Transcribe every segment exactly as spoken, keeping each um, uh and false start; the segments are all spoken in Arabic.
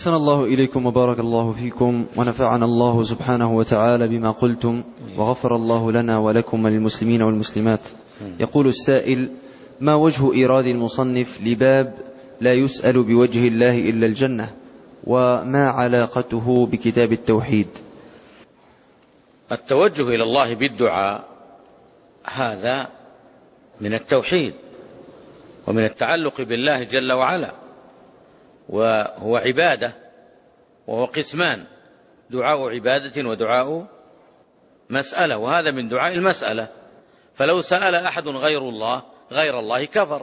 أحسن الله إليكم وبارك الله فيكم ونفعنا الله سبحانه وتعالى بما قلتم وغفر الله لنا ولكم وللمسلمين والمسلمات. يقول السائل: ما وجه إيراد المصنف لباب لا يسأل بوجه الله إلا الجنة، وما علاقته بكتاب التوحيد؟ التوجه إلى الله بالدعاء هذا من التوحيد ومن التعلق بالله جل وعلا، وهو عبادة، وهو قسمان: دعاء عبادة ودعاء مسألة، وهذا من دعاء المسألة. فلو سأل أحد غير الله غير الله كفر.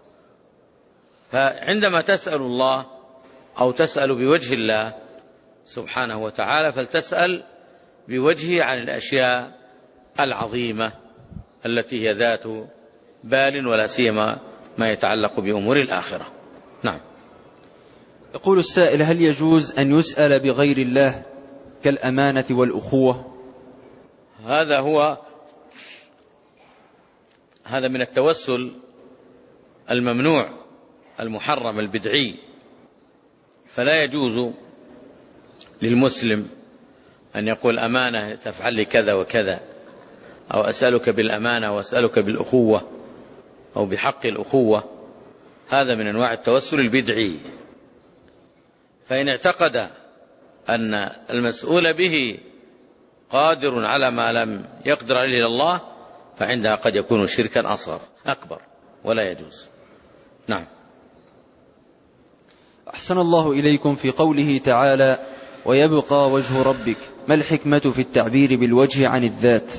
فعندما تسأل الله أو تسأل بوجه الله سبحانه وتعالى فلتسأل بوجهه عن الأشياء العظيمة التي هي ذات بال، ولا سيما ما يتعلق بأمور الآخرة. نعم. يقول السائل: هل يجوز أن يسأل بغير الله كالأمانة والأخوة؟ هذا هو هذا من التوسل الممنوع المحرم البدعي. فلا يجوز للمسلم أن يقول أمانة تفعل لي كذا وكذا، أو أسألك بالأمانة وأسألك بالأخوة أو بحق الأخوة. هذا من أنواع التوسل البدعي. فإن اعتقد أن المسؤول به قادر على ما لم يقدر عليه الله فعندها قد يكون شركا أصغر أكبر ولا يجوز. نعم. أحسن الله إليكم. في قوله تعالى: ويبقى وجه ربك، ما الحكمة في التعبير بالوجه عن الذات؟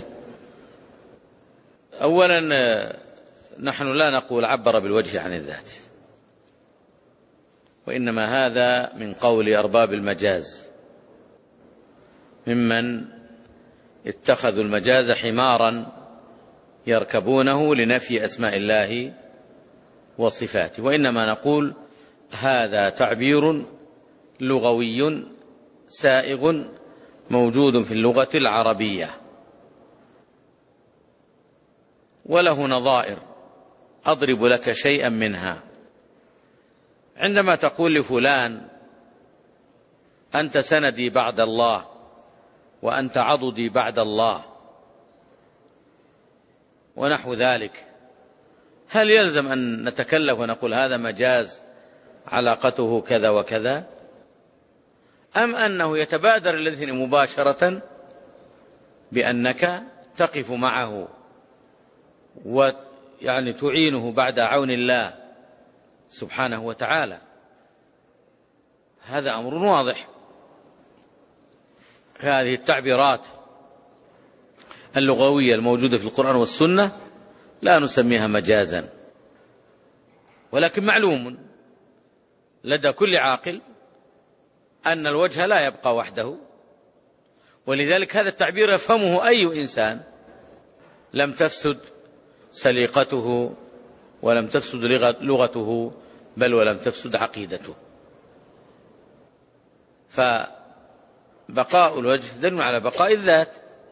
أولا نحن لا نقول عبر بالوجه عن الذات، وإنما هذا من قول أرباب المجاز ممن اتخذوا المجاز حمارا يركبونه لنفي أسماء الله وصفاته. وإنما نقول هذا تعبير لغوي سائغ موجود في اللغة العربية، وله نظائر أضرب لك شيئا منها. عندما تقول لفلان: أنت سندي بعد الله وأنت عضدي بعد الله ونحو ذلك، هل يلزم أن نتكلف ونقول هذا مجاز علاقته كذا وكذا، أم أنه يتبادر الذهن مباشرة بأنك تقف معه ويعني تعينه بعد عون الله سبحانه وتعالى؟ هذا أمر واضح. هذه التعبيرات اللغوية الموجودة في القرآن والسنة لا نسميها مجازا، ولكن معلوم لدى كل عاقل أن الوجه لا يبقى وحده، ولذلك هذا التعبير يفهمه أي إنسان لم تفسد سليقته ولم تفسد لغته، بل ولم تفسد عقيدته. فبقاء الوجه دل على بقاء الذات،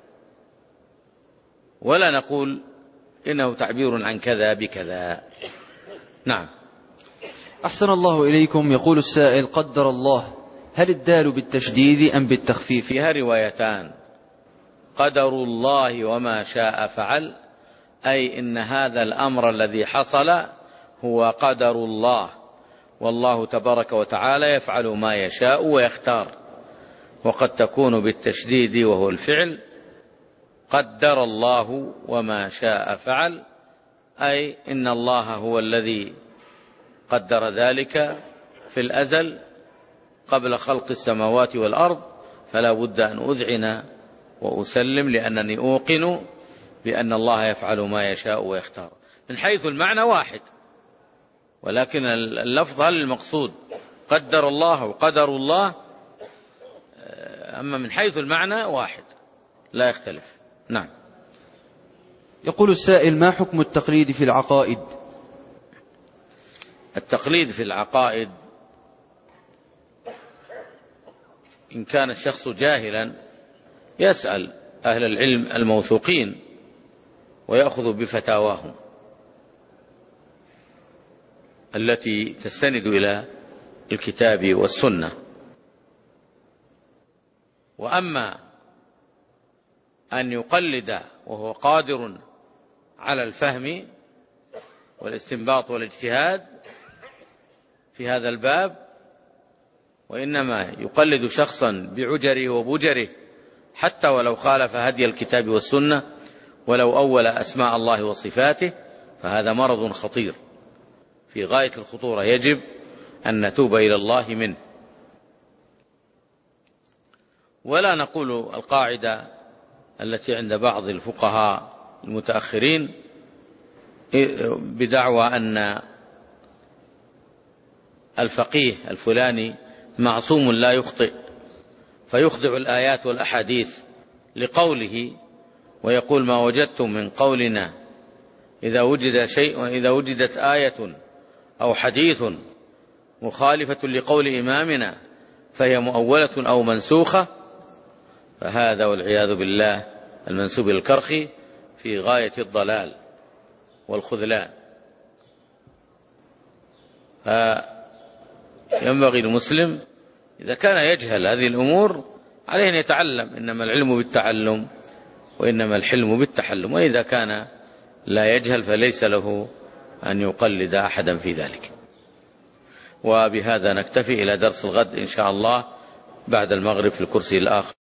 ولا نقول إنه تعبير عن كذا بكذا. نعم. أحسن الله إليكم. يقول السائل: قدر الله، هل الدال بالتشديد أم بالتخفيف؟ فيها روايتان: قدر الله وما شاء فعل، أي إن هذا الأمر الذي حصل هو قدر الله، والله تبارك وتعالى يفعل ما يشاء ويختار. وقد تكون بالتشديد وهو الفعل: قدر الله وما شاء فعل، أي إن الله هو الذي قدر ذلك في الأزل قبل خلق السماوات والأرض، فلا بد أن أذعن وأسلم، لأنني أوقن بأن الله يفعل ما يشاء ويختار. من حيث المعنى واحد، ولكن اللفظ هل المقصود قدر الله وقدر الله، أما من حيث المعنى واحد لا يختلف. نعم. يقول السائل: ما حكم التقليد في العقائد؟ التقليد في العقائد إن كان الشخص جاهلا يسأل أهل العلم الموثوقين ويأخذ بفتاواهم التي تستند إلى الكتاب والسنة. وأما أن يقلد وهو قادر على الفهم والاستنباط والاجتهاد في هذا الباب، وإنما يقلد شخصا بعجره وبجره حتى ولو خالف هدي الكتاب والسنة، ولو أول أسماء الله وصفاته، فهذا مرض خطير في غاية الخطورة، يجب أن نتوب إلى الله منه. ولا نقول القاعدة التي عند بعض الفقهاء المتأخرين بدعوى أن الفقيه الفلاني معصوم لا يخطئ، فيخضع الآيات والأحاديث لقوله ويقول ما وجدتم من قولنا إذا وجد شيء وإذا وجدت آية أو حديث مخالفة لقول إمامنا فهي مؤولة أو منسوخة، فهذا والعياذ بالله المنسوب الكرخي في غاية الضلال والخذلان. فينبغي المسلم إذا كان يجهل هذه الأمور عليه أن يتعلم، إنما العلم بالتعلم وإنما الحلم بالتحلم، وإذا كان لا يجهل فليس له أن يقلد أحدا في ذلك. وبهذا نكتفي إلى درس الغد إن شاء الله بعد المغرب في الكرسي الآخر.